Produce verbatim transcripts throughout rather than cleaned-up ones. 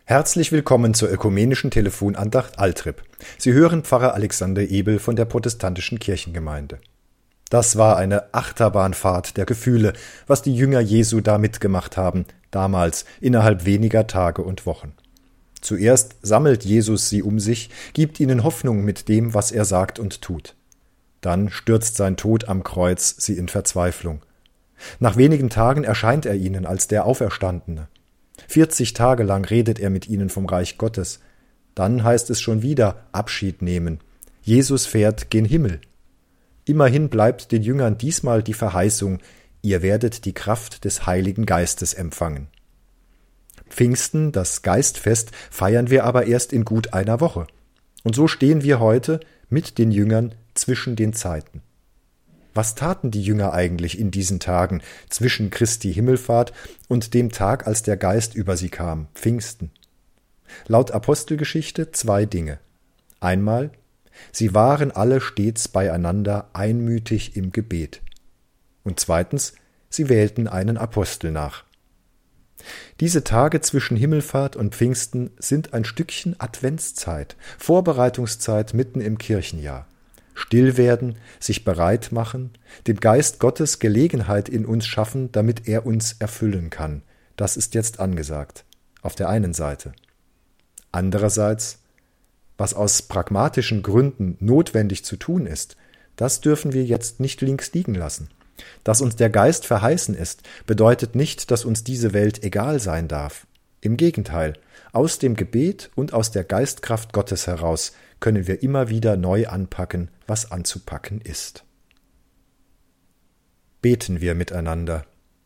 Herzlich willkommen zur ökumenischen Telefonandacht Altrip. Sie hören Pfarrer Alexander Ebel von der protestantischen Kirchengemeinde. Das war eine Achterbahnfahrt der Gefühle, was die Jünger Jesu da mitgemacht haben, damals innerhalb weniger Tage und Wochen. Zuerst sammelt Jesus sie um sich, gibt ihnen Hoffnung mit dem, was er sagt und tut. Dann stürzt sein Tod am Kreuz sie in Verzweiflung. Nach wenigen Tagen erscheint er ihnen als der Auferstandene. Vierzig Tage lang redet er mit ihnen vom Reich Gottes. Dann heißt es schon wieder Abschied nehmen. Jesus fährt gen Himmel. Immerhin bleibt den Jüngern diesmal die Verheißung, ihr werdet die Kraft des Heiligen Geistes empfangen. Pfingsten, das Geistfest, feiern wir aber erst in gut einer Woche. Und so stehen wir heute mit den Jüngern zwischen den Zeiten. Was taten die Jünger eigentlich in diesen Tagen zwischen Christi Himmelfahrt und dem Tag, als der Geist über sie kam, Pfingsten? Laut Apostelgeschichte zwei Dinge. Einmal, sie waren alle stets beieinander einmütig im Gebet. Und zweitens, sie wählten einen Apostel nach. Diese Tage zwischen Himmelfahrt und Pfingsten sind ein Stückchen Adventszeit, Vorbereitungszeit mitten im Kirchenjahr. Still werden, sich bereit machen, dem Geist Gottes Gelegenheit in uns schaffen, damit er uns erfüllen kann. Das ist jetzt angesagt, auf der einen Seite. Andererseits, was aus pragmatischen Gründen notwendig zu tun ist, das dürfen wir jetzt nicht links liegen lassen. Dass uns der Geist verheißen ist, bedeutet nicht, dass uns diese Welt egal sein darf. Im Gegenteil, aus dem Gebet und aus der Geistkraft Gottes heraus können wir immer wieder neu anpacken, was anzupacken ist. Beten wir miteinander.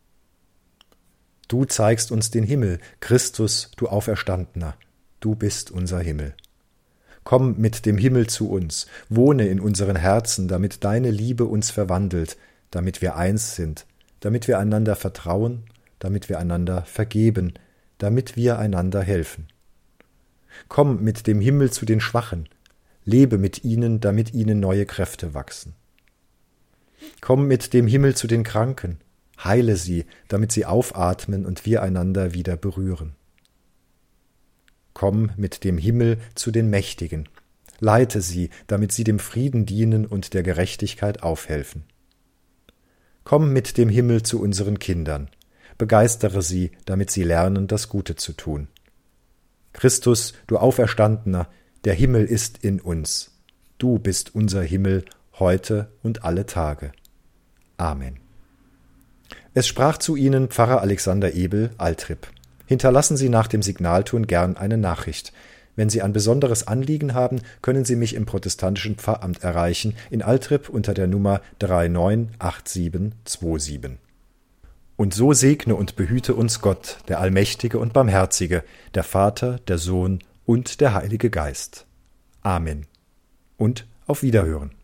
Du zeigst uns den Himmel, Christus, du Auferstandener, du bist unser Himmel. Komm mit dem Himmel zu uns, wohne in unseren Herzen, damit deine Liebe uns verwandelt, damit wir eins sind, damit wir einander vertrauen, damit wir einander vergeben, damit wir einander helfen. Komm mit dem Himmel zu den Schwachen, lebe mit ihnen, damit ihnen neue Kräfte wachsen. Komm mit dem Himmel zu den Kranken, heile sie, damit sie aufatmen und wir einander wieder berühren. Komm mit dem Himmel zu den Mächtigen, leite sie, damit sie dem Frieden dienen und der Gerechtigkeit aufhelfen. Komm mit dem Himmel zu unseren Kindern, begeistere sie, damit sie lernen, das Gute zu tun. Christus, du Auferstandener, der Himmel ist in uns. Du bist unser Himmel, heute und alle Tage. Amen. Es sprach zu Ihnen Pfarrer Alexander Ebel, Altrip. Hinterlassen Sie nach dem Signalton gern eine Nachricht. Wenn Sie ein besonderes Anliegen haben, können Sie mich im protestantischen Pfarramt erreichen, in Altrip unter der Nummer drei neun acht sieben zwei sieben. Und so segne und behüte uns Gott, der Allmächtige und Barmherzige, der Vater, der Sohn und der Heilige Geist. Amen. Und auf Wiederhören.